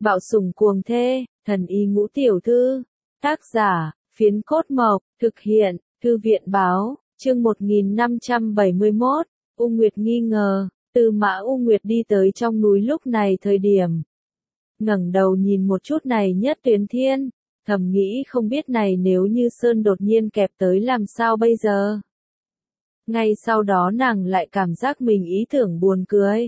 Bạo sủng cuồng thê, thần y ngũ tiểu thư. Tác giả, Phiến Cốt Mộc, thực hiện, Thư viện báo, chương 1571, U Nguyệt nghi ngờ, Tư Mã U Nguyệt đi tới trong núi lúc này thời điểm. Ngẩng đầu nhìn một chút này Nhất Tuyến Thiên, thầm nghĩ không biết này nếu như Sơn đột nhiên kẹp tới làm sao bây giờ. Ngay sau đó nàng lại cảm giác mình ý tưởng buồn cười.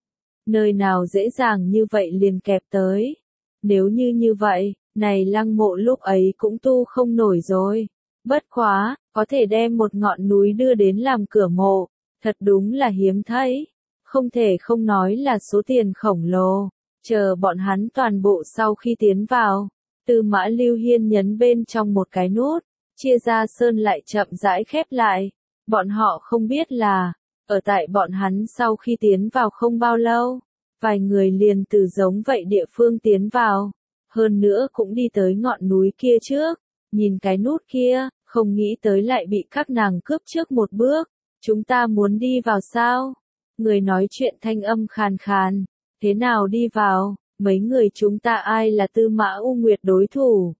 Nơi nào dễ dàng như vậy liền kẹp tới. Nếu như vậy, này Lăng Mộ lúc ấy cũng tu không nổi rồi. Bất quá, có thể đem một ngọn núi đưa đến làm cửa mộ, thật đúng là hiếm thấy. Không thể không nói là số tiền khổng lồ. Chờ bọn hắn toàn bộ sau khi tiến vào, Tư Mã Lưu Hiên nhấn bên trong một cái nút, chia ra sơn lại chậm rãi khép lại. Bọn họ không biết là, ở tại bọn hắn sau khi tiến vào không bao lâu, vài người liền từ giống vậy địa phương tiến vào, hơn nữa cũng đi tới ngọn núi kia trước, nhìn cái nút kia, không nghĩ tới lại bị các nàng cướp trước một bước, chúng ta muốn đi vào sao? Người nói chuyện thanh âm khàn khàn, thế nào đi vào, mấy người chúng ta ai là Tư Mã U Nguyệt đối thủ?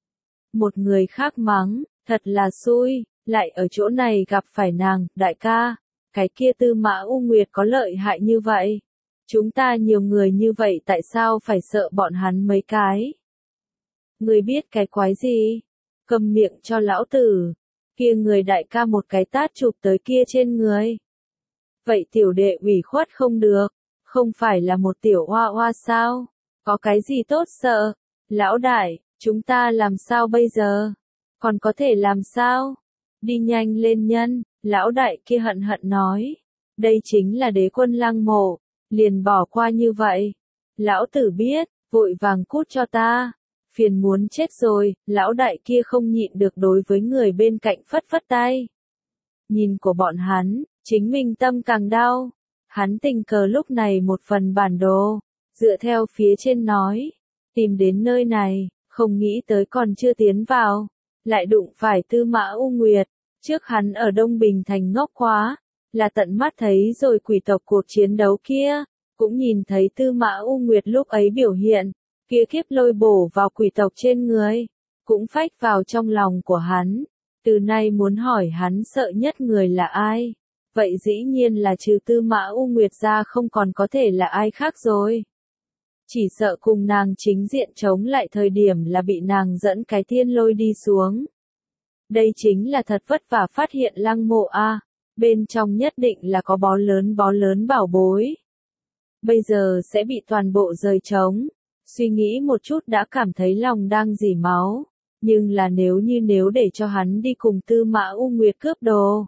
Một người khác mắng, thật là xui, lại ở chỗ này gặp phải nàng, đại ca, cái kia Tư Mã U Nguyệt có lợi hại như vậy. Chúng ta nhiều người như vậy tại sao phải sợ bọn hắn mấy cái? Người biết cái quái gì? Cầm miệng cho lão tử. Kia người đại ca một cái tát chụp tới kia trên người. Vậy tiểu đệ ủy khuất không được, không phải là một tiểu hoa hoa sao? Có cái gì tốt sợ? Lão đại, chúng ta làm sao bây giờ? Còn có thể làm sao? Đi nhanh lên nhân, lão đại kia hận hận nói. Đây chính là đế quân Lăng Mộ, liền bỏ qua như vậy. Lão tử biết, vội vàng cút cho ta. Phiền muốn chết rồi, lão đại kia không nhịn được đối với người bên cạnh phất phất tay. Nhìn của bọn hắn, chính mình tâm càng đau. Hắn tình cờ lúc này một phần bản đồ, dựa theo phía trên nói, tìm đến nơi này, không nghĩ tới còn chưa tiến vào, lại đụng phải Tư Mã U Nguyệt. Trước hắn ở Đông Bình Thành ngốc quá, là tận mắt thấy rồi quỷ tộc cuộc chiến đấu kia, cũng nhìn thấy Tư Mã U Nguyệt lúc ấy biểu hiện, kia kiếp lôi bổ vào quỷ tộc trên người, cũng phách vào trong lòng của hắn. Từ nay muốn hỏi hắn sợ nhất người là ai? Vậy dĩ nhiên là trừ Tư Mã U Nguyệt ra không còn có thể là ai khác rồi. Chỉ sợ cùng nàng chính diện chống lại thời điểm là bị nàng dẫn cái thiên lôi đi xuống. Đây chính là thật vất vả phát hiện Lăng Mộ a, bên trong nhất định là có bó lớn bảo bối. Bây giờ sẽ bị toàn bộ rời trống, suy nghĩ một chút đã cảm thấy lòng đang rỉ máu, nhưng là nếu để cho hắn đi cùng Tư Mã U Nguyệt cướp đồ.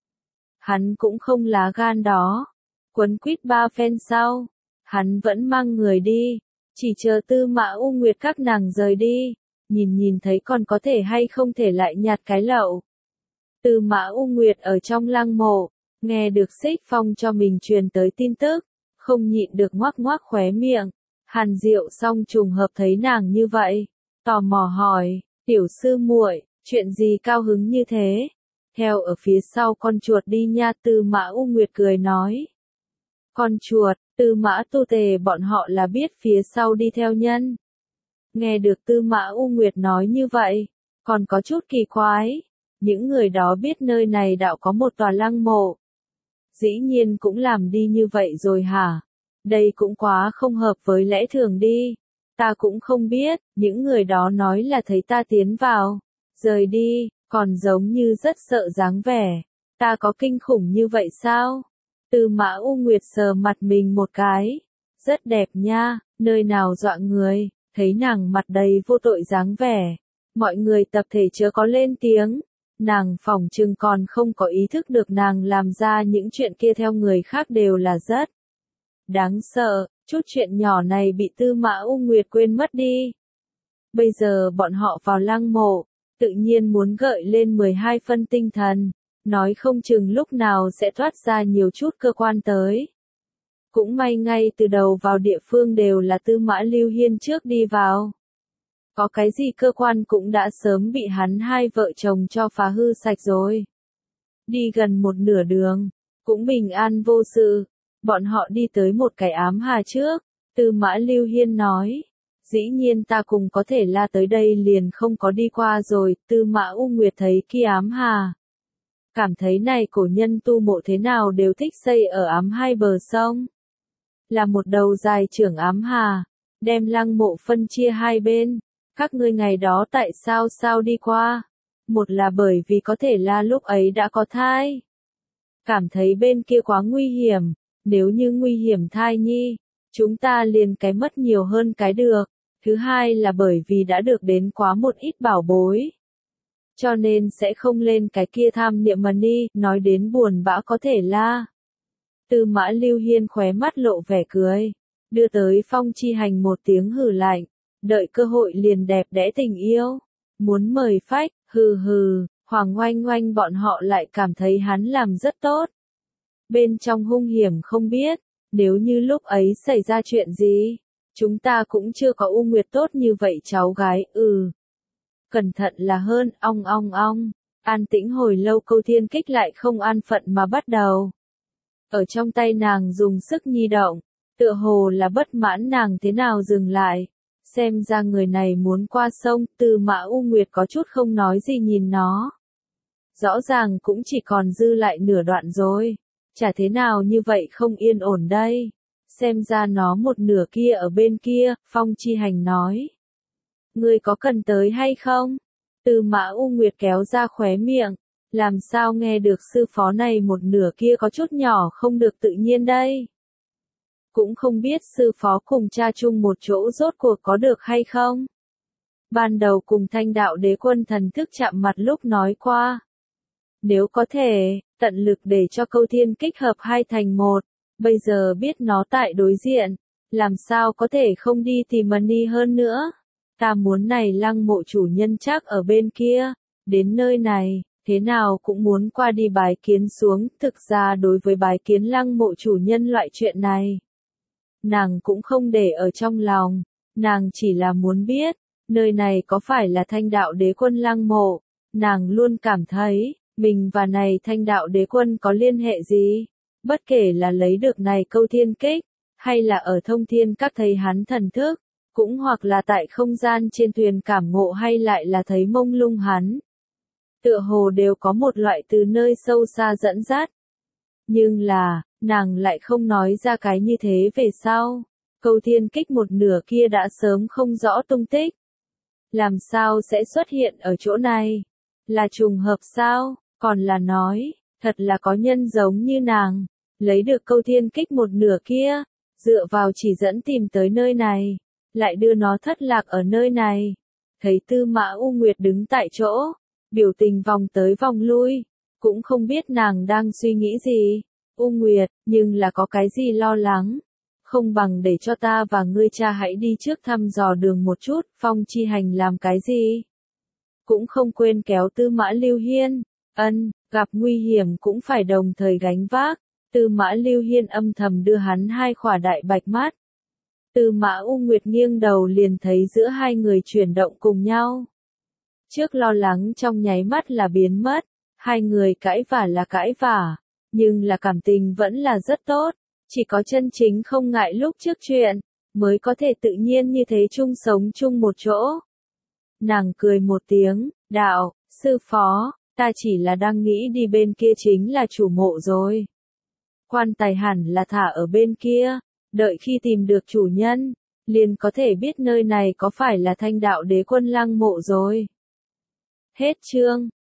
Hắn cũng không lá gan đó, quấn quýt ba phen sau, hắn vẫn mang người đi, chỉ chờ Tư Mã U Nguyệt các nàng rời đi. Nhìn thấy còn có thể hay không thể lại nhặt cái lậu. Tư Mã U Nguyệt ở trong Lăng Mộ, nghe được Xích Phong cho mình truyền tới tin tức, không nhịn được ngoác ngoác khóe miệng. Hàn Diệu song trùng hợp thấy nàng như vậy, tò mò hỏi, tiểu sư muội, chuyện gì cao hứng như thế? Theo ở phía sau con chuột đi nha. Tư Mã U Nguyệt cười nói. Con chuột, Tư Mã Tu Tề bọn họ là biết phía sau đi theo nhân. Nghe được Tư Mã U Nguyệt nói như vậy, còn có chút kỳ quái. Những người đó biết nơi này đạo có một tòa Lăng Mộ. Dĩ nhiên cũng làm đi như vậy rồi hả? Đây cũng quá không hợp với lẽ thường đi. Ta cũng không biết, những người đó nói là thấy ta tiến vào, rời đi, còn giống như rất sợ dáng vẻ. Ta có kinh khủng như vậy sao? Tư Mã U Nguyệt sờ mặt mình một cái. Rất đẹp nha, nơi nào dọa người. Thấy nàng mặt đầy vô tội dáng vẻ, mọi người tập thể chớ có lên tiếng, nàng phỏng chừng còn không có ý thức được nàng làm ra những chuyện kia theo người khác đều là rất đáng sợ, chút chuyện nhỏ này bị Tư Mã U Nguyệt quên mất đi. Bây giờ bọn họ vào Lăng Mộ, tự nhiên muốn gợi lên 12 phân tinh thần, nói không chừng lúc nào sẽ thoát ra nhiều chút cơ quan tới. Cũng may ngay từ đầu vào địa phương đều là Tư Mã Lưu Hiên trước đi vào. Có cái gì cơ quan cũng đã sớm bị hắn hai vợ chồng cho phá hư sạch rồi. Đi gần một nửa đường, cũng bình an vô sự. Bọn họ đi tới một cái ám hà trước. Tư Mã Lưu Hiên nói, Dĩ nhiên ta cùng có thể la tới đây liền không có đi qua rồi, Tư Mã U Nguyệt thấy kia ám hà. Cảm thấy này cổ nhân tu mộ thế nào đều thích xây ở ám hai bờ sông. Là một đầu dài trưởng ám hà, đem lăng mộ phân chia hai bên. Các ngươi ngày đó tại sao đi qua? Một là bởi vì có thể là lúc ấy đã có thai. Cảm thấy bên kia quá nguy hiểm, nếu như nguy hiểm thai nhi, chúng ta liền cái mất nhiều hơn cái được. Thứ hai là bởi vì đã được đến quá một ít bảo bối. Cho nên sẽ không lên cái kia tham niệm ni, nói đến buồn bã có thể la. Tư Mã Lưu Hiên khóe mắt lộ vẻ cười, đưa tới Phong Chi Hành một tiếng hừ lạnh, đợi cơ hội liền đẹp đẽ tình yêu, muốn mời phách, hừ hừ, Hoàng Oanh Oanh bọn họ lại cảm thấy hắn làm rất tốt. Bên trong hung hiểm không biết, nếu như lúc ấy xảy ra chuyện gì, chúng ta cũng chưa có U Nguyệt tốt như vậy cháu gái, Cẩn thận là hơn, ong ong ong, an tĩnh hồi lâu Câu Thiên Kích lại không an phận mà bắt đầu. Ở trong tay nàng dùng sức nhi động, tựa hồ là bất mãn nàng thế nào dừng lại. Xem ra người này muốn qua sông, Tư Mã U Nguyệt có chút không nói gì nhìn nó. Rõ ràng cũng chỉ còn dư lại nửa đoạn rồi. Chả thế nào như vậy không yên ổn đây. Xem ra nó một nửa kia ở bên kia, Phong Chi Hành nói. Ngươi có cần tới hay không? Tư Mã U Nguyệt kéo ra khóe miệng. Làm sao nghe được sư phó này một nửa kia có chút nhỏ không được tự nhiên đây? Cũng không biết sư phó cùng cha chung một chỗ rốt cuộc có được hay không? Ban đầu cùng Thanh Đạo Đế Quân thần thức chạm mặt lúc nói qua. Nếu có thể, tận lực để cho Câu Thiên Kích hợp hai thành một, bây giờ biết nó tại đối diện, làm sao có thể không đi tìm Mani hơn nữa? Ta muốn này lăng mộ chủ nhân chắc ở bên kia, đến nơi này, thế nào cũng muốn qua đi bái kiến xuống, thực ra đối với bái kiến lăng mộ chủ nhân loại chuyện này. Nàng cũng không để ở trong lòng, nàng chỉ là muốn biết, nơi này có phải là Thanh Đạo Đế Quân lăng mộ, nàng luôn cảm thấy, mình và này Thanh Đạo Đế Quân có liên hệ gì, bất kể là lấy được này Câu Thiên Kích, hay là ở Thông Thiên Các thấy hắn thần thức, cũng hoặc là tại không gian trên thuyền cảm ngộ hay lại là thấy mông lung hắn. Tựa hồ đều có một loại từ nơi sâu xa dẫn dắt. Nhưng là, nàng lại không nói ra cái như thế về sau. Câu Thiên Kích một nửa kia đã sớm không rõ tung tích. Làm sao sẽ xuất hiện ở chỗ này? Là trùng hợp sao? Còn là nói, thật là có nhân giống như nàng, lấy được Câu Thiên Kích một nửa kia, dựa vào chỉ dẫn tìm tới nơi này, lại đưa nó thất lạc ở nơi này. Thấy Tư Mã U Nguyệt đứng tại chỗ, biểu tình vòng tới vòng lui, cũng không biết nàng đang suy nghĩ gì. U Nguyệt, nhưng là có cái gì lo lắng? Không bằng để cho ta và ngươi cha hãy đi trước thăm dò đường một chút, Phong Chi Hành làm cái gì? Cũng không quên kéo Tư Mã Lưu Hiên. Gặp nguy hiểm cũng phải đồng thời gánh vác. Tư Mã Lưu Hiên âm thầm đưa hắn hai khỏa đại bạch mắt. Tư Mã U Nguyệt nghiêng đầu liền thấy giữa hai người chuyển động cùng nhau. Trước lo lắng trong nháy mắt là biến mất, hai người cãi vả là cãi vả, nhưng là cảm tình vẫn là rất tốt, chỉ có chân chính không ngại lúc trước chuyện, mới có thể tự nhiên như thế chung sống chung một chỗ. Nàng cười một tiếng, đạo, sư phó, ta chỉ là đang nghĩ đi bên kia chính là chủ mộ rồi. Quan tài hẳn là thả ở bên kia, đợi khi tìm được chủ nhân, liền có thể biết nơi này có phải là Thanh Đạo Đế Quân lăng mộ rồi. Hết chương.